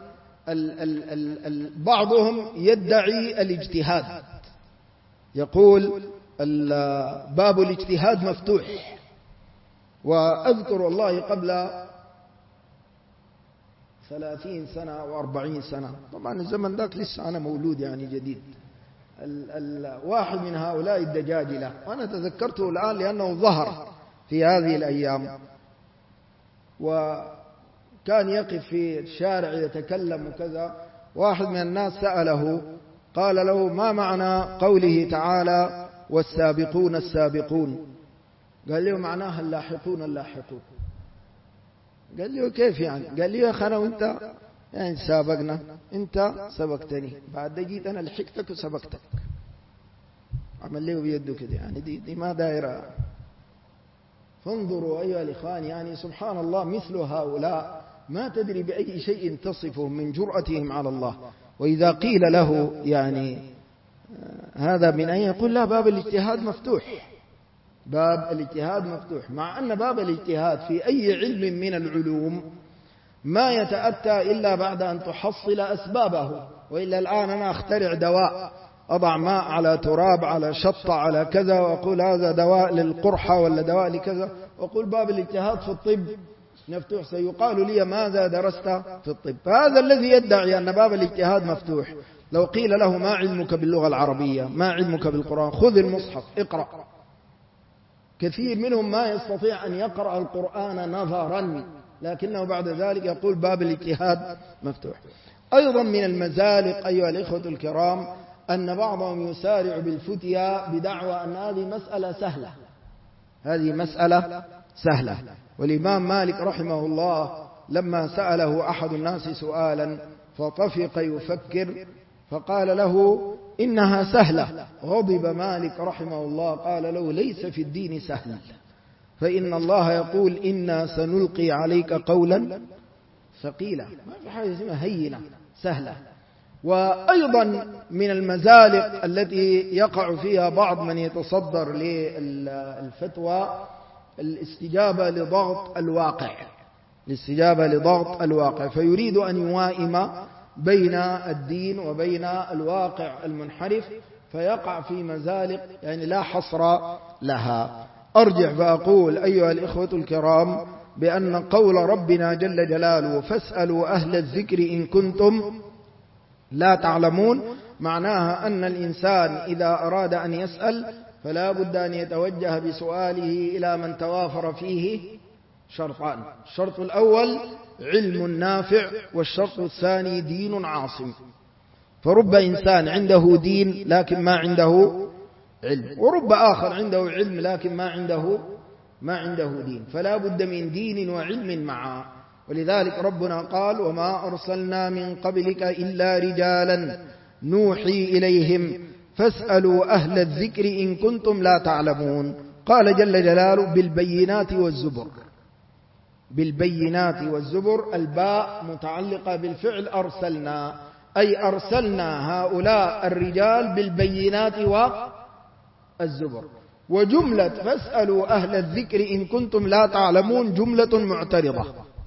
بعضهم يدعي الاجتهاد، يقول باب الاجتهاد مفتوح. وأذكر والله قبل 30 سنة أو 40 سنة، طبعا الزمن ذاك لسه أنا مولود يعني جديد، واحد من هؤلاء الدجاجلة، وأنا تذكرته الآن لأنه ظهر في هذه الأيام، وكان يقف في الشارع يتكلم وكذا، واحد من الناس سأله قال له ما معنى قوله تعالى والسابقون السابقون؟ قال له معناها اللاحقون اللاحقون. قال له كيف يعني؟ قال لي يا أخي أنا وأنت يعني سابقنا، أنت سبقتني، بعد جيت أنا لحقتك وسبقتك، عمل له بيده كده، يعني دي ما دائرة. فانظروا أيها الإخوان، يعني سبحان الله، مثل هؤلاء ما تدري بأي شيء تصفهم من جرأتهم على الله. وإذا قيل له يعني هذا من أين، يقول لا، باب الاجتهاد مفتوح، باب الاجتهاد مفتوح، مع أن باب الاجتهاد في أي علم من العلوم ما يتأتى إلا بعد أن تحصل أسبابه. وإلا الآن أنا أخترع دواء، أضع ماء على تراب على شطة على كذا وأقول هذا دواء للقرحة ولا دواء لكذا، وأقول باب الاجتهاد في الطب مفتوح، سيقال لي ماذا درست في الطب؟ فهذا الذي يدعي أن باب الاجتهاد مفتوح لو قيل له ما علمك باللغة العربية، ما علمك بالقرآن، خذ المصحف اقرأ. كثير منهم ما يستطيع أن يقرأ القرآن نظرا، لكنه بعد ذلك يقول باب الاجتهاد مفتوح. أيضا من المزالق أيها الإخوة الكرام أن بعضهم يسارع بالفتيا بدعوى أن هذه مسألة سهلة، هذه مسألة سهلة. والإمام مالك رحمه الله لما سأله أحد الناس سؤالا فطفق يفكر فقال له إنها سهلة، غضب مالك رحمه الله، قال له ليس في الدين سهل، فإن الله يقول إنا سنلقي عليك قولا ثقيلا، ما في حاجة اسمها هينة سهلة. وأيضا من المزالق التي يقع فيها بعض من يتصدر للفتوى الاستجابة لضغط الواقع، الاستجابة لضغط الواقع، فيريد أن يوائم بين الدين وبين الواقع المنحرف، فيقع في مزالق يعني لا حصر لها. أرجع فأقول أيها الإخوة الكرام بأن قول ربنا جل جلاله فاسألوا أهل الذكر إن كنتم لا تعلمون معناها أن الإنسان إذا أراد أن يسأل فلا بد أن يتوجه بسؤاله إلى من توافر فيه شرطان: الشرط الأول علم نافع، والشرط الثاني دين عاصم. فرب إنسان عنده دين لكن ما عنده علم، ورب آخر عنده علم لكن ما عنده دين، فلا بد من دين وعلم معا. ولذلك ربنا قال: وما أرسلنا من قبلك إلا رجالا نوحي إليهم فاسألوا أهل الذكر إن كنتم لا تعلمون. قال جل جلاله: بالبينات والزبر. بالبينات والزبر، الباء متعلقة بالفعل أرسلنا، أي أرسلنا هؤلاء الرجال بالبينات والزبر. وجملة فاسألوا أهل الذكر إن كنتم لا تعلمون جملة معترضة.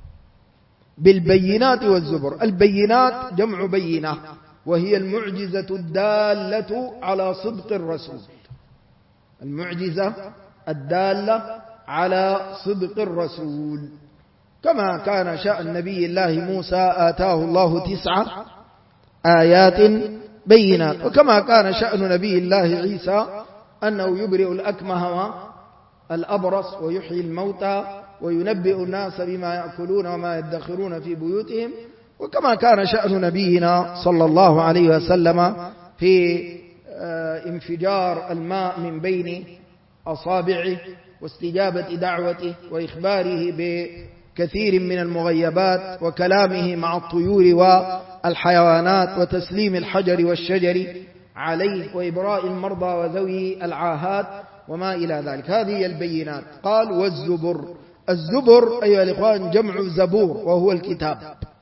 بالبينات والزبر، البينات جمع بينة، وهي المعجزة الدالة على صدق الرسول. المعجزة الدالة على صدق الرسول، كما كان شأن نبي الله موسى آتاه الله 9 آيات بينات، وكما كان شأن نبي الله عيسى أنه يبرئ الأكمه والأبرص ويحيي الموتى وينبئ الناس بما يأكلون وما يدخرون في بيوتهم، وكما كان شأن نبينا صلى الله عليه وسلم في انفجار الماء من بين أصابعه واستجابة دعوته وإخباره بكثير من المغيبات وكلامه مع الطيور والحيوانات وتسليم الحجر والشجر عليه وإبراء المرضى وذوي العاهات وما إلى ذلك. هذه البينات. قال: والزبر. الزبر أيها الإخوان جمع زبور، وهو الكتاب.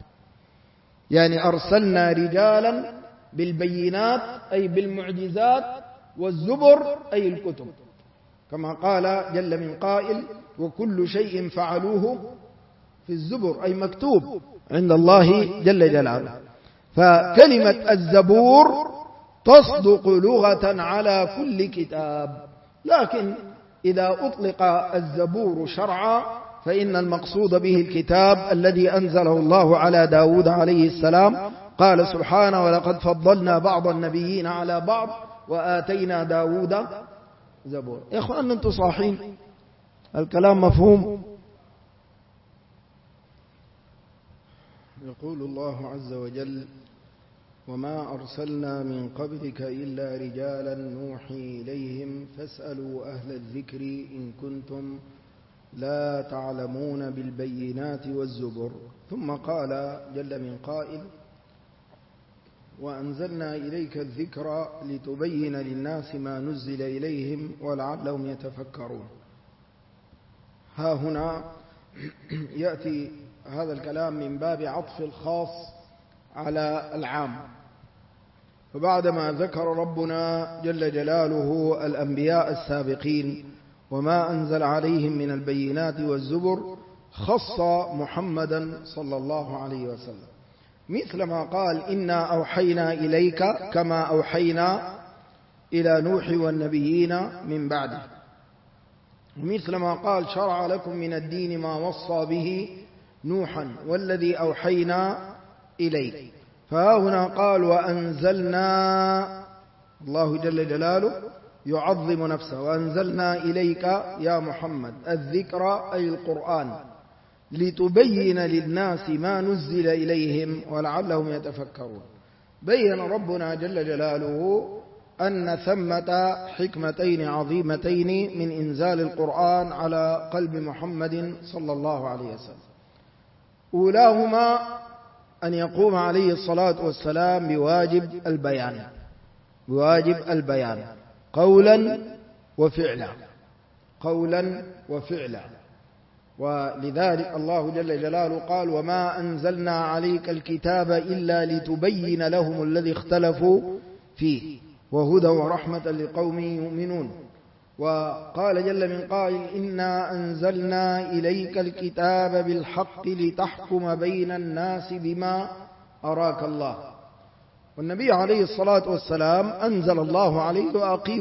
يعني أرسلنا رجالا بالبينات أي بالمعجزات، والزبر أي الكتب، كما قال جل من قائل: وكل شيء فعلوه في الزبر، أي مكتوب عند الله جل جلاله. فكلمة الزبور تصدق لغة على كل كتاب، لكن إذا أطلق الزبور شرعا فإن المقصود به الكتاب الذي أنزله الله على داود عليه السلام. قال سبحانه: ولقد فضلنا بعض النبيين على بعض وآتينا داود زبور. يا أخوان أنتم صاحين؟ الكلام مفهوم؟ يقول الله عز وجل: وما أرسلنا من قبلك إلا رجالا نوحي إليهم فاسألوا أهل الذكر إن كنتم لا تعلمون بالبينات والزبر. ثم قال جل من قائل: وأنزلنا إليك الذكر لتبين للناس ما نزل إليهم ولعلهم يتفكرون. ها هنا يأتي هذا الكلام من باب عطف الخاص على العام. فبعدما ذكر ربنا جل جلاله الأنبياء السابقين وما أنزل عليهم من البينات والزبر، خص محمدا صلى الله عليه وسلم، مثلما قال: إنا أوحينا إليك كما أوحينا إلى نوح والنبيين من بعده، ومثلما قال: شرع لكم من الدين ما وصى به نوحا والذي أوحينا إليك. فهنا قال: وأنزلنا، الله جل جلاله يعظم نفسه: وأنزلنا إليك يا محمد الذكر أي القرآن لتبين للناس ما نزل إليهم ولعلهم يتفكرون. بين ربنا جل جلاله أن ثمة حكمتين عظيمتين من إنزال القرآن على قلب محمد صلى الله عليه وسلم. أولاهما أن يقوم عليه الصلاة والسلام بواجب البيان قولا وفعلا، ولذلك الله جل جلاله قال: وما أنزلنا عليك الكتاب إلا لتبين لهم الذي اختلفوا فيه وهدى ورحمة لقوم يؤمنون. وقال جل من قائل: إنا أنزلنا إليك الكتاب بالحق لتحكم بين الناس بما أراك الله. والنبي عليه الصلاة والسلام أنزل الله عليه: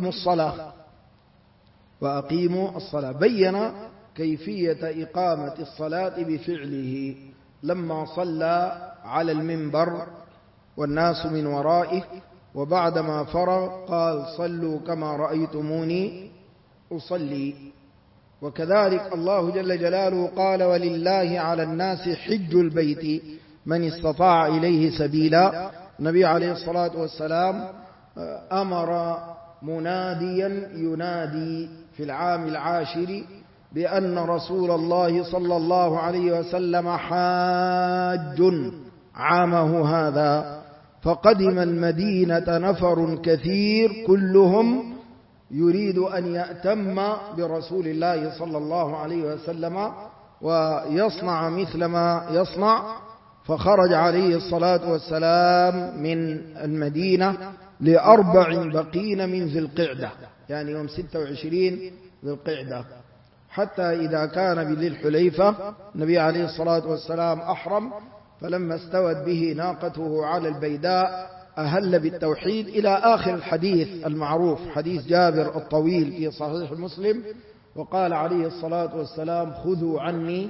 وأقيموا الصلاة، بين كيفية إقامة الصلاة بفعله لما صلى على المنبر والناس من ورائه، وبعدما فرغ قال صلوا كما رأيتموني أصلي. وكذلك الله جل جلاله قال ولله على الناس حج البيت من استطاع إليه سبيلا. النبي عليه الصلاة والسلام أمر مناديا ينادي في العام العاشر بأن رسول الله صلى الله عليه وسلم حاج عامه هذا، فقدم المدينة نفر كثير كلهم يريد أن يأتم برسول الله صلى الله عليه وسلم ويصنع مثل ما يصنع. فخرج عليه الصلاة والسلام من المدينة ل4 بقين من ذي القعدة، يعني يوم 26 ذي القعدة، حتى إذا كان بذي الحليفة النبي عليه الصلاة والسلام أحرم، فلما استوت به ناقته على البيداء أهل بالتوحيد إلى آخر الحديث المعروف، حديث جابر الطويل في صحيح مسلم. وقال عليه الصلاة والسلام خذوا عني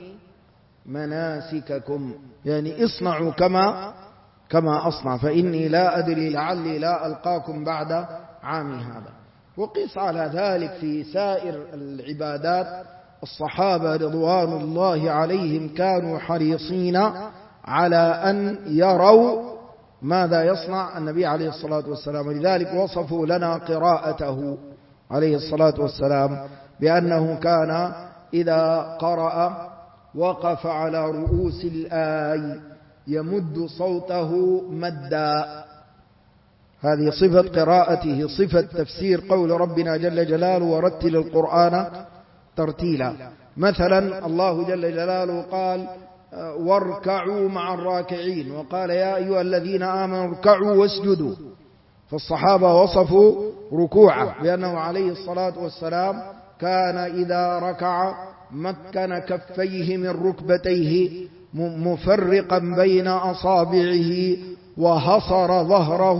مناسككم، يعني اصنعوا كما أصنع، فإني لا أدري لعلي لا ألقاكم بعد عامي هذا. وقيس على ذلك في سائر العبادات. الصحابة رضوان الله عليهم كانوا حريصين على أن يروا ماذا يصنع النبي عليه الصلاة والسلام، ولذلك وصفوا لنا قراءته عليه الصلاة والسلام بأنه كان إذا قرأ وقف على رؤوس الآي يمد صوته مدا. هذه صفة قراءته، صفة تفسير قول ربنا جل جلاله ورتل القرآن ترتيلا. مثلا الله جل جلاله قال واركعوا مع الراكعين، وقال يا أيها الذين آمنوا اركعوا واسجدوا. فالصحابة وصفوا ركوعه بأنه عليه الصلاة والسلام كان إذا ركع مكن كفيه من ركبتيه مفرقا بين أصابعه وحصر ظهره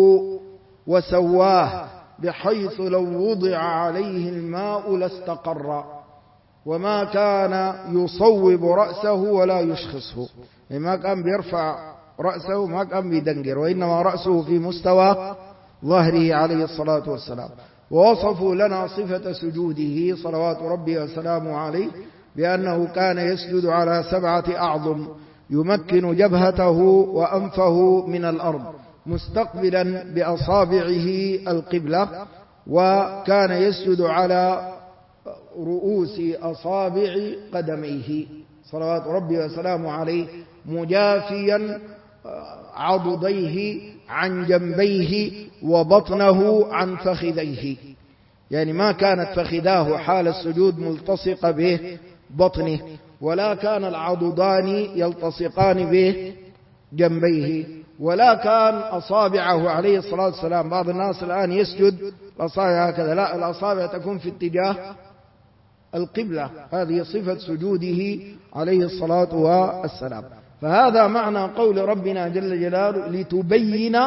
وسواه بحيث لو وضع عليه الماء لاستقر، وما كان يصوب رأسه ولا يشخصه، يعني ما كان بيرفع رأسه، ما كان بيدنجر، وإنما رأسه في مستوى ظهره عليه الصلاة والسلام. ووصفوا لنا صفة سجوده صلوات ربي وسلامه عليه بأنه كان يسجد على 7 أعظم، يمكن جبهته وأنفه من الأرض مستقبلا بأصابعه القبلة، وكان يسجد على رؤوس أصابع قدميه صلوات ربي وسلامه عليه، مجافيا عضديه عن جنبيه وبطنه عن فخذيه، يعني ما كانت فخذاه حال السجود ملتصقة به بطنه، ولا كان العضدان يلتصقان به جنبيه، ولا كان أصابعه عليه الصلاة والسلام. بعض الناس الآن يسجد الأصابع هكذا، لا، الأصابع تكون في اتجاه القبلة، هذه صفة سجوده عليه الصلاة والسلام. فهذا معنى قول ربنا جل جلاله لتبين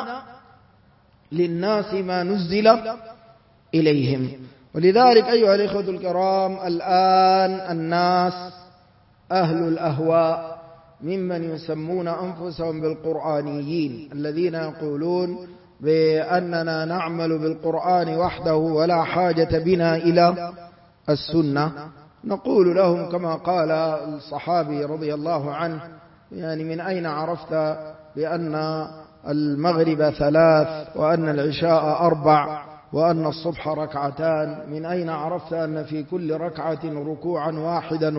للناس ما نزل إليهم. ولذلك أيها الإخوة الكرام، الآن الناس أهل الأهواء ممن يسمون أنفسهم بالقرآنيين، الذين يقولون بأننا نعمل بالقرآن وحده ولا حاجة بنا إلى السنة. نقول لهم كما قال الصحابي رضي الله عنه، يعني من أين عرفت بأن المغرب 3 وأن العشاء 4 وأن الصبح 2؟ من أين عرفت أن في كل ركعة ركوعا واحدا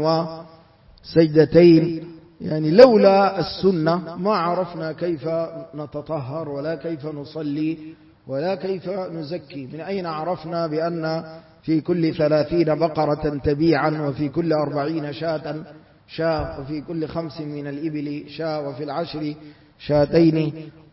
وسجدتين؟ يعني لولا السنة ما عرفنا كيف نتطهر ولا كيف نصلي ولا كيف نزكي. من أين عرفنا بأن في كل 30 بقرة تبيعا، وفي كل 40 شاة، وفي كل 5 من الإبل شاة، وفي 10 شاتين؟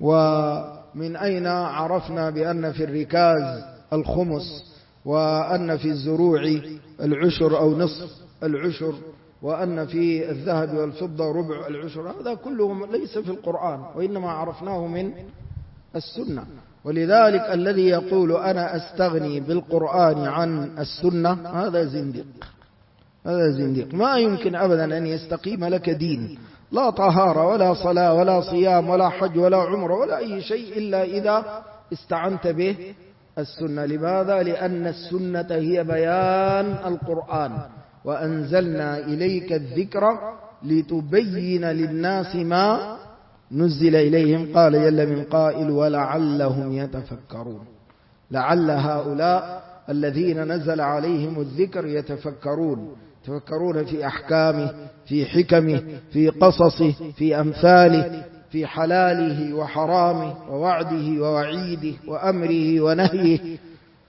ومن أين عرفنا بأن في الركاز الخمس، وأن في الزروع العشر أو نصف العشر، وأن في الذهب والفضة ربع العشر؟ هذا كله ليس في القرآن، وإنما عرفناه من السنة. ولذلك الذي يقول أنا أستغني بالقرآن عن السنة هذا زنديق، هذا زنديق. ما يمكن أبدا أن يستقيم لك دين لا طهارة ولا صلاة ولا صيام ولا حج ولا عمرة ولا أي شيء إلا إذا استعنت به السنة. لماذا؟ لأن السنة هي بيان القرآن، وأنزلنا إليك الذكر لتبين للناس ما نزل إليهم. قال جل من قائل ولعلهم يتفكرون. لعل هؤلاء الذين نزل عليهم الذكر يتفكرون في أحكامه، في حكمه، في قصصه، في أمثاله، في حلاله وحرامه، ووعده ووعيده، وأمره ونهيه،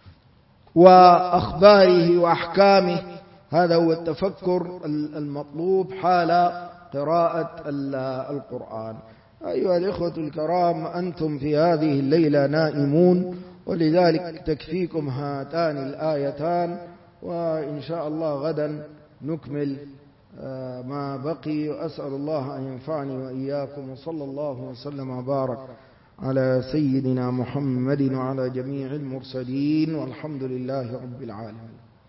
وأخباره وأحكامه. هذا هو التفكر المطلوب حال قراءة القرآن. أيها الإخوة الكرام، أنتم في هذه الليلة نائمون، ولذلك تكفيكم هاتان الآيتان، وإن شاء الله غدا نكمل ما بقي. وأسأل الله أن ينفعني وإياكم، وصلى الله وسلم وبارك على سيدنا محمد وعلى جميع المرسلين، والحمد لله رب العالمين.